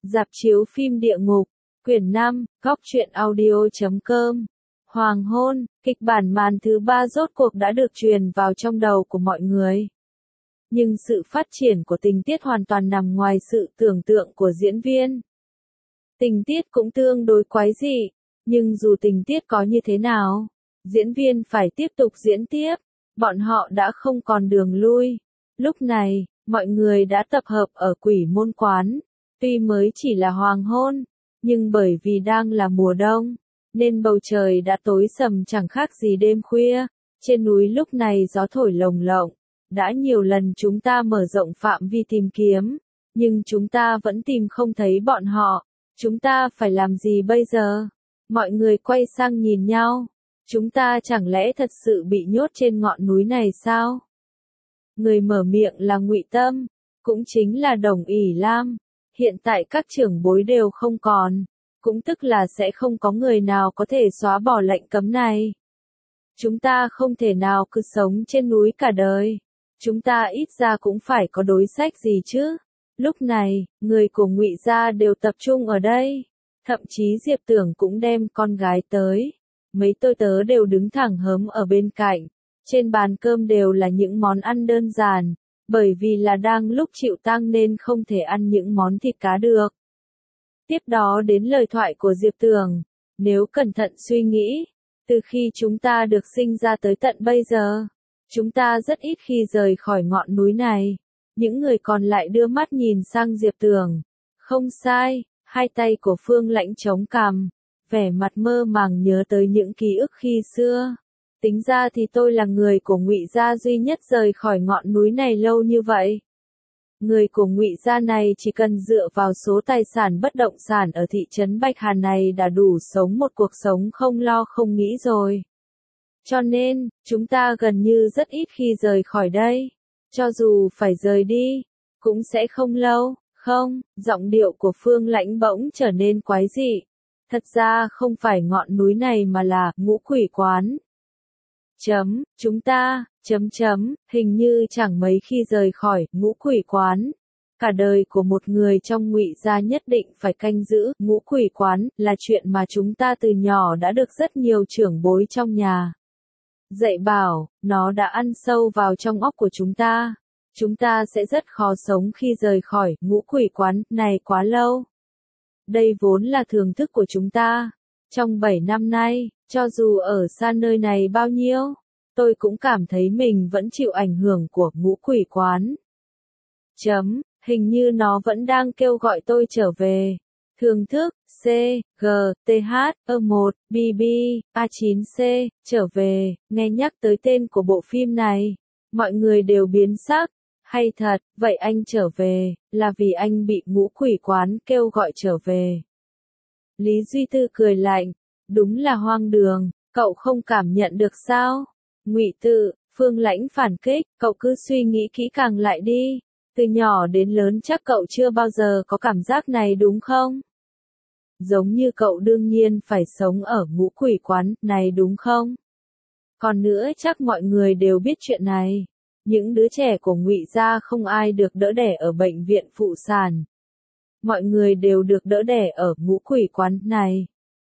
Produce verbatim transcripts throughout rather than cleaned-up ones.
Rạp chiếu phim địa ngục, quyển năm, góc truyện audio chấm com. Hoàng hôn, kịch bản màn thứ ba rốt cuộc đã được truyền vào trong đầu của mọi người. Nhưng sự phát triển của tình tiết hoàn toàn nằm ngoài sự tưởng tượng của diễn viên. Tình tiết cũng tương đối quái dị, nhưng dù tình tiết có như thế nào, diễn viên phải tiếp tục diễn tiếp, bọn họ đã không còn đường lui. Lúc này, mọi người đã tập hợp ở Quỷ Môn Quán. Tuy mới chỉ là hoàng hôn, nhưng bởi vì đang là mùa đông, nên bầu trời đã tối sầm chẳng khác gì đêm khuya. Trên núi lúc này gió thổi lồng lộng, đã nhiều lần chúng ta mở rộng phạm vi tìm kiếm, nhưng chúng ta vẫn tìm không thấy bọn họ. Chúng ta phải làm gì bây giờ? Mọi người quay sang nhìn nhau. Chúng ta chẳng lẽ thật sự bị nhốt trên ngọn núi này sao? Người mở miệng là Ngụy Tâm, cũng chính là Đồng ỷ Lam. Hiện tại các trưởng bối đều không còn, cũng tức là sẽ không có người nào có thể xóa bỏ lệnh cấm này. Chúng ta không thể nào cứ sống trên núi cả đời. Chúng ta ít ra cũng phải có đối sách gì chứ. Lúc này, người của Ngụy gia đều tập trung ở đây. Thậm chí Diệp Tưởng cũng đem con gái tới. Mấy tôi tớ đều đứng thẳng hớm ở bên cạnh. Trên bàn cơm đều là những món ăn đơn giản. Bởi vì là đang lúc chịu tang nên không thể ăn những món thịt cá được. Tiếp đó đến lời thoại của Diệp Tưởng. Nếu cẩn thận suy nghĩ, từ khi chúng ta được sinh ra tới tận bây giờ, chúng ta rất ít khi rời khỏi ngọn núi này. Những người còn lại đưa mắt nhìn sang Diệp Tưởng. Không sai, hai tay của Phương Lãnh chống cằm, vẻ mặt mơ màng nhớ tới những ký ức khi xưa. Tính ra thì tôi là người của Ngụy gia duy nhất rời khỏi ngọn núi này lâu như vậy. Người của Ngụy gia này chỉ cần dựa vào số tài sản bất động sản ở thị trấn Bạch Hà này đã đủ sống một cuộc sống không lo không nghĩ rồi. Cho nên, chúng ta gần như rất ít khi rời khỏi đây. Cho dù phải rời đi, cũng sẽ không lâu. Không, giọng điệu của Phương Lãnh bỗng trở nên quái dị. Thật ra không phải ngọn núi này mà là Ngũ Quỷ Quán. Chấm, chúng ta, chấm chấm, hình như chẳng mấy khi rời khỏi Ngũ Quỷ Quán. Cả đời của một người trong Ngụy gia nhất định phải canh giữ Ngũ Quỷ Quán là chuyện mà chúng ta từ nhỏ đã được rất nhiều trưởng bối trong nhà dạy bảo, nó đã ăn sâu vào trong óc của chúng ta. Chúng ta sẽ rất khó sống khi rời khỏi Ngũ Quỷ Quán này quá lâu. Đây vốn là thưởng thức của chúng ta. Trong bảy năm nay, cho dù ở xa nơi này bao nhiêu, tôi cũng cảm thấy mình vẫn chịu ảnh hưởng của Ngũ Quỷ Quán. Chấm, hình như nó vẫn đang kêu gọi tôi trở về. Thưởng thức, C, G, T H, E một, B B, A chín C, trở về. Nghe nhắc tới tên của bộ phim này, mọi người đều biến sắc. Hay thật, vậy anh trở về, là vì anh bị Ngũ Quỷ Quán kêu gọi trở về. Lý Duy Tư cười lạnh, đúng là hoang đường, cậu không cảm nhận được sao? Ngụy Tự, Phương Lãnh phản kích, cậu cứ suy nghĩ kỹ càng lại đi. Từ nhỏ đến lớn chắc cậu chưa bao giờ có cảm giác này đúng không? Giống như cậu đương nhiên phải sống ở Ngũ Quỷ Quán này đúng không? Còn nữa chắc mọi người đều biết chuyện này. Những đứa trẻ của Ngụy gia không ai được đỡ đẻ ở bệnh viện phụ sản. Mọi người đều được đỡ đẻ ở Ngũ Quỷ Quán này.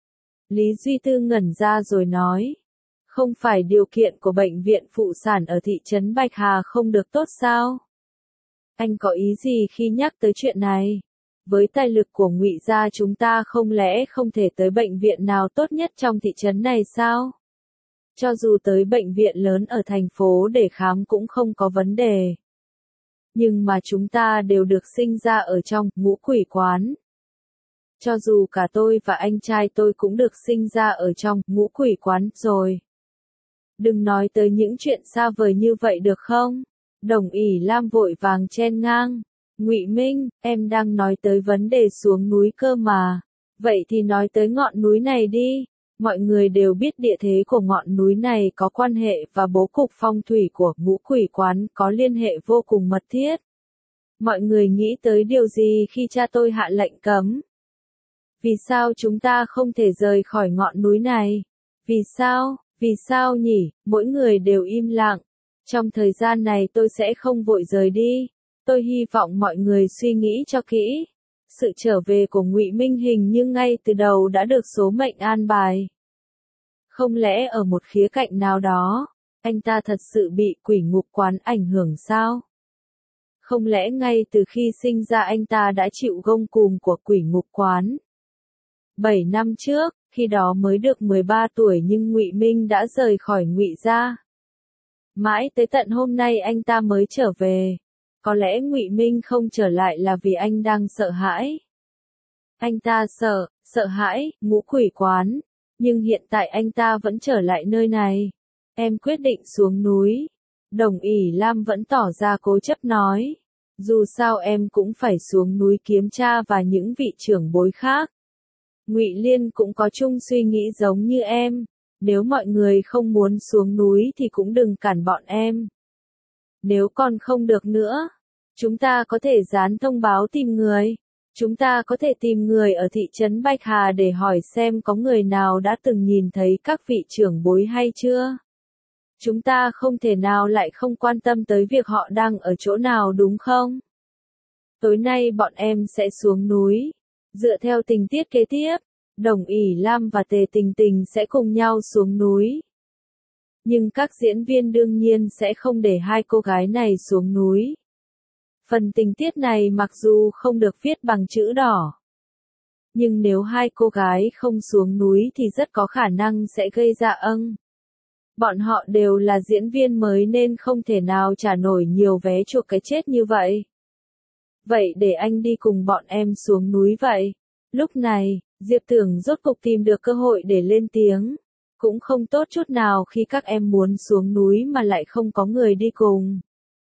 Lý Duy Tư ngẩn ra rồi nói. Không phải điều kiện của bệnh viện phụ sản ở thị trấn Bạch Hà không được tốt sao? Anh có ý gì khi nhắc tới chuyện này? Với tài lực của Ngụy gia chúng ta không lẽ không thể tới bệnh viện nào tốt nhất trong thị trấn này sao? Cho dù tới bệnh viện lớn ở thành phố để khám cũng không có vấn đề. Nhưng mà chúng ta đều được sinh ra ở trong Ngũ Quỷ Quán. Cho dù cả tôi và anh trai tôi cũng được sinh ra ở trong Ngũ Quỷ Quán rồi. Đừng nói tới những chuyện xa vời như vậy được không? Đồng ỷ Lam vội vàng chen ngang. Ngụy Minh, em đang nói tới vấn đề xuống núi cơ mà. Vậy thì nói tới ngọn núi này đi. Mọi người đều biết địa thế của ngọn núi này có quan hệ và bố cục phong thủy của Ngũ Quỷ Quán có liên hệ vô cùng mật thiết. Mọi người nghĩ tới điều gì khi cha tôi hạ lệnh cấm? Vì sao chúng ta không thể rời khỏi ngọn núi này? Vì sao? Vì sao nhỉ? Mỗi người đều im lặng. Trong thời gian này tôi sẽ không vội rời đi. Tôi hy vọng mọi người suy nghĩ cho kỹ. Sự trở về của Ngụy Minh hình như ngay từ đầu đã được số mệnh an bài. Không lẽ ở một khía cạnh nào đó, anh ta thật sự bị quỷ ngục quán ảnh hưởng sao? Không lẽ ngay từ khi sinh ra anh ta đã chịu gông cùm của quỷ ngục quán? Bảy năm trước, khi đó mới được mười ba tuổi nhưng Ngụy Minh đã rời khỏi Ngụy gia. Mãi tới tận hôm nay anh ta mới trở về. Có lẽ Ngụy Minh không trở lại là vì anh đang sợ hãi. Anh ta sợ, sợ hãi, ngũ quỷ quán. Nhưng hiện tại anh ta vẫn trở lại nơi này. Em quyết định xuống núi. Đồng ỷ Lam vẫn tỏ ra cố chấp nói. Dù sao em cũng phải xuống núi kiếm cha và những vị trưởng bối khác. Ngụy Liên cũng có chung suy nghĩ giống như em. Nếu mọi người không muốn xuống núi thì cũng đừng cản bọn em. Nếu còn không được nữa, chúng ta có thể dán thông báo tìm người. Chúng ta có thể tìm người ở thị trấn Bạch Hà để hỏi xem có người nào đã từng nhìn thấy các vị trưởng bối hay chưa. Chúng ta không thể nào lại không quan tâm tới việc họ đang ở chỗ nào đúng không? Tối nay bọn em sẽ xuống núi. Dựa theo tình tiết kế tiếp, Đồng ỷ Lam và Tề Tình Tình sẽ cùng nhau xuống núi. Nhưng các diễn viên đương nhiên sẽ không để hai cô gái này xuống núi. Phần tình tiết này mặc dù không được viết bằng chữ đỏ. Nhưng nếu hai cô gái không xuống núi thì rất có khả năng sẽ gây ra âng. Bọn họ đều là diễn viên mới nên không thể nào trả nổi nhiều vé chuộc cái chết như vậy. Vậy để anh đi cùng bọn em xuống núi vậy. Lúc này, Diệp Tưởng rốt cục tìm được cơ hội để lên tiếng. Cũng không tốt chút nào khi các em muốn xuống núi mà lại không có người đi cùng.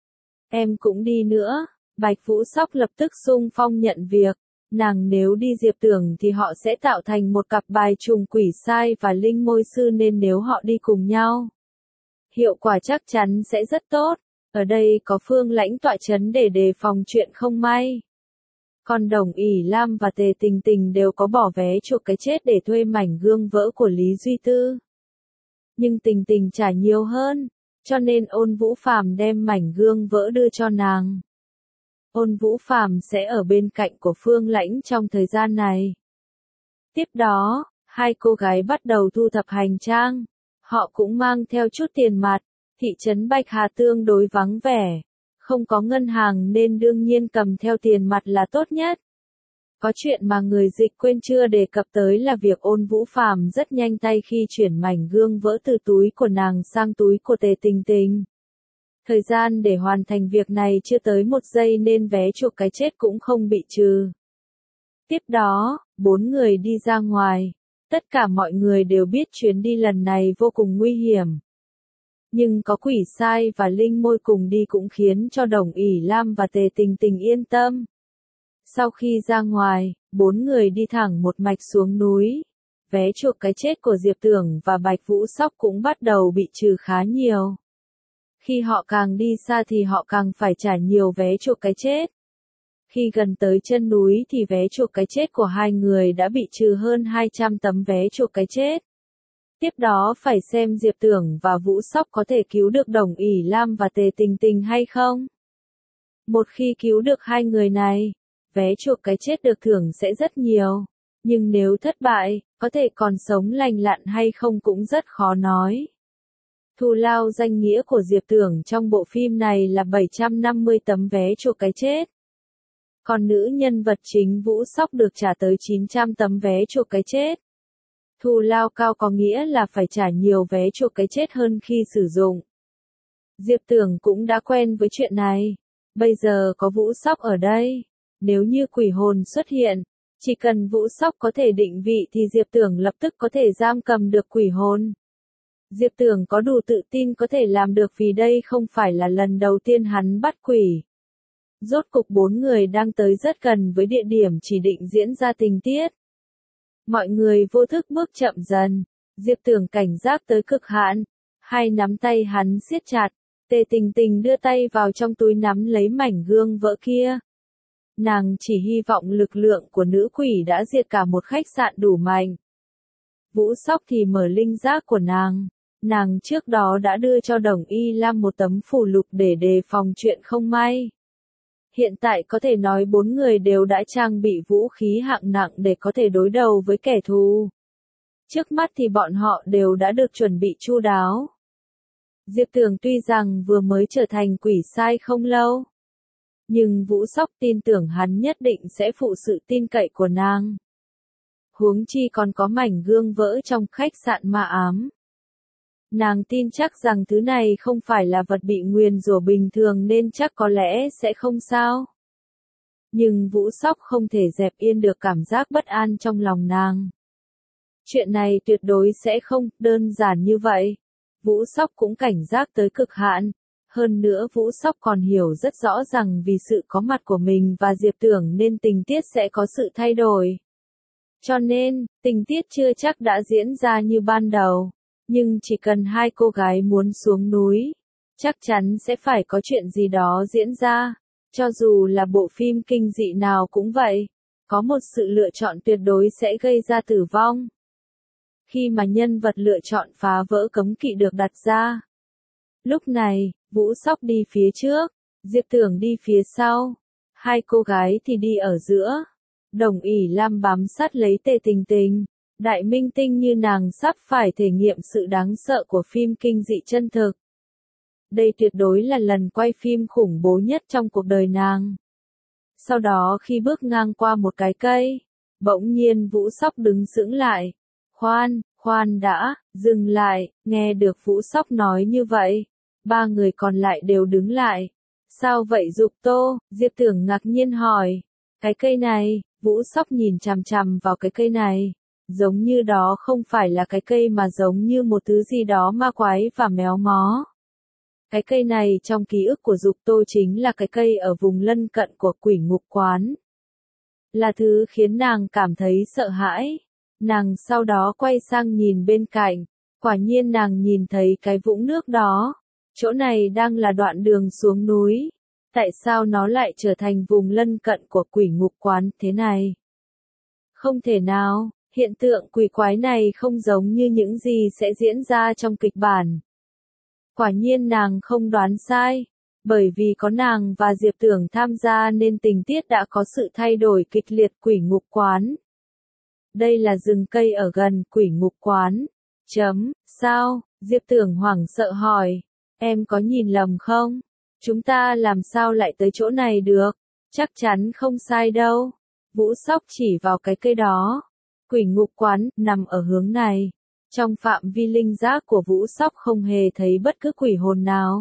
Em cũng đi nữa. Bạch Vũ Sóc lập tức xung phong nhận việc. Nàng nếu đi Diệp Tưởng thì họ sẽ tạo thành một cặp bài trùng quỷ sai và linh môi sư nên nếu họ đi cùng nhau, hiệu quả chắc chắn sẽ rất tốt. Ở đây có Phương Lãnh tọa chấn để đề phòng chuyện không may. Còn Đồng ỷ Lam và Tề Tình Tình đều có bỏ vé chuộc cái chết để thuê mảnh gương vỡ của Lý Duy Tư. Nhưng Tình Tình trả nhiều hơn, cho nên Ôn Vũ Phàm đem mảnh gương vỡ đưa cho nàng. Ôn Vũ Phàm sẽ ở bên cạnh của Phương Lãnh trong thời gian này. Tiếp đó, hai cô gái bắt đầu thu thập hành trang. Họ cũng mang theo chút tiền mặt. Thị trấn Bạch Hà tương đối vắng vẻ. Không có ngân hàng nên đương nhiên cầm theo tiền mặt là tốt nhất. Có chuyện mà người dịch quên chưa đề cập tới là việc Ôn Vũ Phàm rất nhanh tay khi chuyển mảnh gương vỡ từ túi của nàng sang túi của Tề Tình Tình. Thời gian để hoàn thành việc này chưa tới một giây nên vé chuộc cái chết cũng không bị trừ. Tiếp đó, bốn người đi ra ngoài. Tất cả mọi người đều biết chuyến đi lần này vô cùng nguy hiểm. Nhưng có quỷ sai và linh môi cùng đi cũng khiến cho Đồng ỷ Lam và Tề Tình Tình yên tâm. Sau khi ra ngoài, bốn người đi thẳng một mạch xuống núi. Vé chuộc cái chết của Diệp Tưởng và Bạch Vũ Sóc cũng bắt đầu bị trừ khá nhiều. Khi họ càng đi xa thì họ càng phải trả nhiều vé chuộc cái chết. Khi gần tới chân núi thì vé chuộc cái chết của hai người đã bị trừ hơn hai trăm tấm vé chuộc cái chết. Tiếp đó phải xem Diệp Tưởng và Vũ Sóc có thể cứu được Đồng ỷ Lam và Tề Tình Tình hay không. Một khi cứu được hai người này, vé chuộc cái chết được thưởng sẽ rất nhiều. Nhưng nếu thất bại, có thể còn sống lành lặn hay không cũng rất khó nói. Thù lao danh nghĩa của Diệp Tưởng trong bộ phim này là bảy trăm năm mươi tấm vé chuộc cái chết. Còn nữ nhân vật chính Vũ Sóc được trả tới chín trăm tấm vé chuộc cái chết. Thù lao cao có nghĩa là phải trả nhiều vé chuộc cái chết hơn khi sử dụng. Diệp Tưởng cũng đã quen với chuyện này. Bây giờ có Vũ Sóc ở đây. Nếu như quỷ hồn xuất hiện, chỉ cần Vũ Sóc có thể định vị thì Diệp Tưởng lập tức có thể giam cầm được quỷ hồn. Diệp Tưởng có đủ tự tin có thể làm được vì đây không phải là lần đầu tiên hắn bắt quỷ. Rốt cục bốn người đang tới rất gần với địa điểm chỉ định diễn ra tình tiết. Mọi người vô thức bước chậm dần. Diệp Tưởng cảnh giác tới cực hạn. Hai nắm tay hắn siết chặt. Tề Tình Tình đưa tay vào trong túi nắm lấy mảnh gương vỡ kia. Nàng chỉ hy vọng lực lượng của nữ quỷ đã diệt cả một khách sạn đủ mạnh. Vũ Sóc thì mở linh giác của nàng. Nàng trước đó đã đưa cho Đồng ỷ Lam một tấm phù lục để đề phòng chuyện không may. Hiện tại có thể nói bốn người đều đã trang bị vũ khí hạng nặng để có thể đối đầu với kẻ thù. Trước mắt thì bọn họ đều đã được chuẩn bị chu đáo. Diệp Tường tuy rằng vừa mới trở thành quỷ sai không lâu, nhưng Vũ Sóc tin tưởng hắn nhất định sẽ phụ sự tin cậy của nàng. Huống chi còn có mảnh gương vỡ trong khách sạn ma ám. Nàng tin chắc rằng thứ này không phải là vật bị nguyền rủa bình thường nên chắc có lẽ sẽ không sao. Nhưng Vũ Sóc không thể dẹp yên được cảm giác bất an trong lòng nàng. Chuyện này tuyệt đối sẽ không đơn giản như vậy. Vũ Sóc cũng cảnh giác tới cực hạn. Hơn nữa Vũ Sóc còn hiểu rất rõ rằng vì sự có mặt của mình và Diệp Tưởng nên tình tiết sẽ có sự thay đổi. Cho nên, tình tiết chưa chắc đã diễn ra như ban đầu. Nhưng chỉ cần hai cô gái muốn xuống núi, chắc chắn sẽ phải có chuyện gì đó diễn ra. Cho dù là bộ phim kinh dị nào cũng vậy, có một sự lựa chọn tuyệt đối sẽ gây ra tử vong. Khi mà nhân vật lựa chọn phá vỡ cấm kỵ được đặt ra. Lúc này, Vũ Sóc đi phía trước, Diệp Tưởng đi phía sau, hai cô gái thì đi ở giữa. Đồng ỷ Lam bám sát lấy Tề Tình Tình, đại minh tinh như nàng sắp phải thể nghiệm sự đáng sợ của phim kinh dị chân thực. Đây tuyệt đối là lần quay phim khủng bố nhất trong cuộc đời nàng. Sau đó khi bước ngang qua một cái cây, bỗng nhiên Vũ Sóc đứng sững lại. Khoan, khoan đã, dừng lại, nghe được Vũ Sóc nói như vậy. Ba người còn lại đều đứng lại. Sao vậy Dục Tô? Diệp Tưởng ngạc nhiên hỏi. Cái cây này, Vũ Sóc nhìn chằm chằm vào cái cây này. Giống như đó không phải là cái cây mà giống như một thứ gì đó ma quái và méo mó. Cái cây này trong ký ức của Dục Tô chính là cái cây ở vùng lân cận của Quỷ Ngục Quán. Là thứ khiến nàng cảm thấy sợ hãi. Nàng sau đó quay sang nhìn bên cạnh. Quả nhiên nàng nhìn thấy cái vũng nước đó. Chỗ này đang là đoạn đường xuống núi. Tại sao nó lại trở thành vùng lân cận của Quỷ Ngục Quán thế này? Không thể nào, hiện tượng quỷ quái này không giống như những gì sẽ diễn ra trong kịch bản. Quả nhiên nàng không đoán sai, bởi vì có nàng và Diệp Tưởng tham gia nên tình tiết đã có sự thay đổi kịch liệt. Quỷ Ngục Quán. Đây là rừng cây ở gần Quỷ Ngục Quán. Chấm, sao? Diệp Tưởng hoảng sợ hỏi. Em có nhìn lầm không? Chúng ta làm sao lại tới chỗ này được? Chắc chắn không sai đâu. Vũ Sóc chỉ vào cái cây đó. Quỷ Ngục Quán nằm ở hướng này. Trong phạm vi linh giác của Vũ Sóc không hề thấy bất cứ quỷ hồn nào.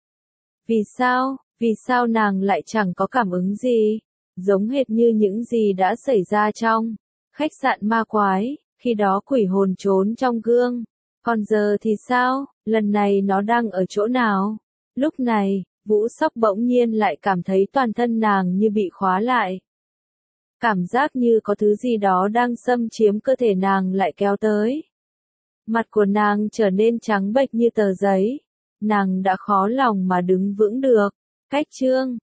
Vì sao? Vì sao nàng lại chẳng có cảm ứng gì? Giống hệt như những gì đã xảy ra trong khách sạn ma quái, khi đó quỷ hồn trốn trong gương. Còn giờ thì sao? Lần này nó đang ở chỗ nào? Lúc này, Vũ Sóc bỗng nhiên lại cảm thấy toàn thân nàng như bị khóa lại. Cảm giác như có thứ gì đó đang xâm chiếm cơ thể nàng lại kéo tới. Mặt của nàng trở nên trắng bệch như tờ giấy. Nàng đã khó lòng mà đứng vững được. Cách chương